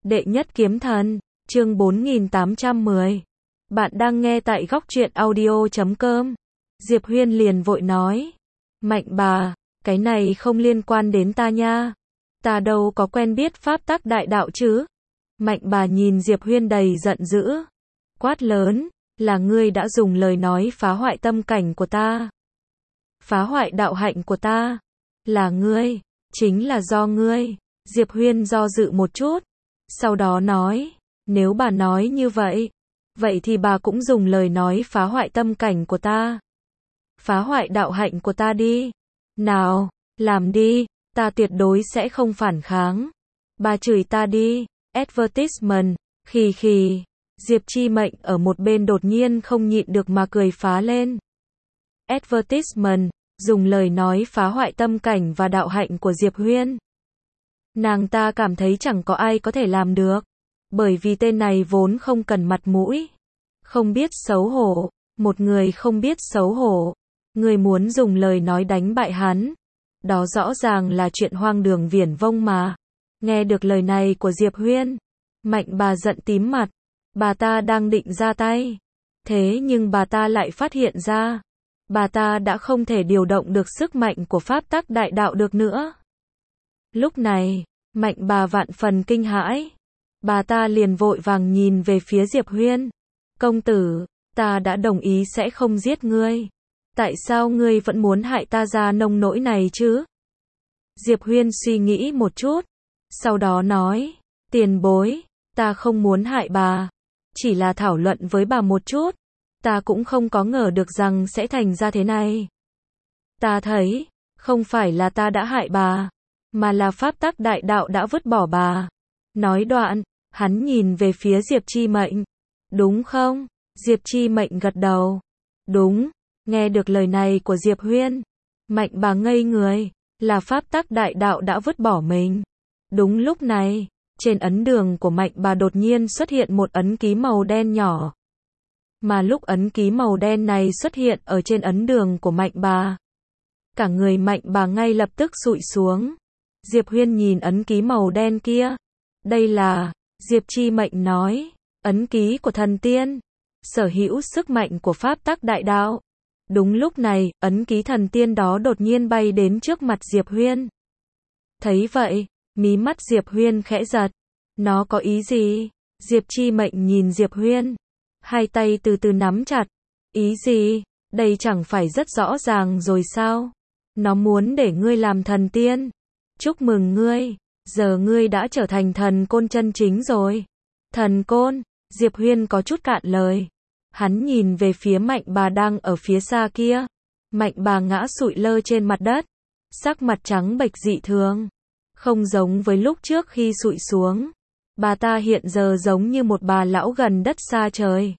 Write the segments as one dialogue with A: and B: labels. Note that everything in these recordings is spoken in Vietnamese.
A: Đệ nhất kiếm thần, chương 4810. Bạn đang nghe tại góc truyện audio.com. Diệp Huyên liền vội nói. Mạnh bà, cái này không liên quan đến ta nha. Ta đâu có quen biết pháp tắc đại đạo chứ. Mạnh bà nhìn Diệp Huyên đầy giận dữ. Quát lớn, là ngươi đã dùng lời nói phá hoại tâm cảnh của ta. Phá hoại đạo hạnh của ta. Là ngươi, chính là do ngươi. Diệp Huyên do dự một chút. Sau đó nói, nếu bà nói như vậy, vậy thì bà cũng dùng lời nói phá hoại tâm cảnh của ta. Phá hoại đạo hạnh của ta đi. Nào, làm đi, ta tuyệt đối sẽ không phản kháng. Bà chửi ta đi. Advertisement, khì khì. Diệp Chi Mệnh ở một bên đột nhiên không nhịn được mà cười phá lên. Advertisement, dùng lời nói phá hoại tâm cảnh và đạo hạnh của Diệp Huyên. Nàng ta cảm thấy chẳng có ai có thể làm được. Bởi vì tên này vốn không cần mặt mũi. Không biết xấu hổ. Một người không biết xấu hổ. Người muốn dùng lời nói đánh bại hắn. Đó rõ ràng là chuyện hoang đường viển vông mà. Nghe được lời này của Diệp Huyên. Mạnh bà giận tím mặt. Bà ta đang định ra tay. Thế nhưng bà ta lại phát hiện ra. Bà ta đã không thể điều động được sức mạnh của pháp tắc đại đạo được nữa. Lúc này, Mạnh bà vạn phần kinh hãi. Bà ta liền vội vàng nhìn về phía Diệp Huyên. Công tử, ta đã đồng ý sẽ không giết ngươi. Tại sao ngươi vẫn muốn hại ta ra nông nỗi này chứ? Diệp Huyên suy nghĩ một chút. Sau đó nói, tiền bối, ta không muốn hại bà. Chỉ là thảo luận với bà một chút. Ta cũng không có ngờ được rằng sẽ thành ra thế này. Ta thấy, không phải là ta đã hại bà, mà là pháp tắc đại đạo đã vứt bỏ bà. Nói đoạn, hắn nhìn về phía Diệp Chi Mệnh. Đúng không? Diệp Chi Mệnh gật đầu. Đúng. Nghe được lời này của Diệp Huyên, Mạnh bà ngây người, là pháp tắc đại đạo đã vứt bỏ mình. Đúng lúc này, trên ấn đường của Mạnh bà đột nhiên xuất hiện một ấn ký màu đen nhỏ. Mà lúc ấn ký màu đen này xuất hiện ở trên ấn đường của Mạnh bà, cả người Mạnh bà ngay lập tức xụi xuống. Diệp Huyên nhìn ấn ký màu đen kia. Đây là, Diệp Chi Mệnh nói, ấn ký của thần tiên, sở hữu sức mạnh của pháp tắc đại đạo. Đúng lúc này, ấn ký thần tiên đó đột nhiên bay đến trước mặt Diệp Huyên. Thấy vậy, mí mắt Diệp Huyên khẽ giật. Nó có ý gì? Diệp Chi Mệnh nhìn Diệp Huyên. Hai tay từ từ nắm chặt. Ý gì? Đây chẳng phải rất rõ ràng rồi sao? Nó muốn để ngươi làm thần tiên. Chúc mừng ngươi, giờ ngươi đã trở thành thần côn chân chính rồi. Thần côn? Diệp Huyên có chút cạn lời. Hắn nhìn về phía Mạnh bà đang ở phía xa kia. Mạnh bà ngã sụi lơ trên mặt đất. Sắc mặt trắng bệch dị thường. Không giống với lúc trước khi sụi xuống. Bà ta hiện giờ giống như một bà lão gần đất xa trời.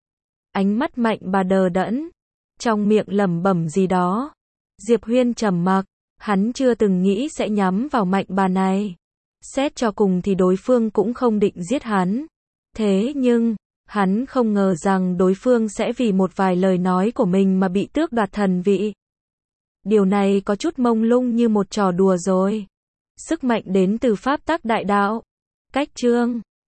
A: Ánh mắt Mạnh bà đờ đẫn. Trong miệng lẩm bẩm gì đó. Diệp Huyên trầm mặc. Hắn chưa từng nghĩ sẽ nhắm vào Mạnh bà này. Xét cho cùng thì đối phương cũng không định giết hắn. Thế nhưng, hắn không ngờ rằng đối phương sẽ vì một vài lời nói của mình mà bị tước đoạt thần vị. Điều này có chút mông lung như một trò đùa rồi. Sức mạnh đến từ pháp tắc đại đạo. Cách chương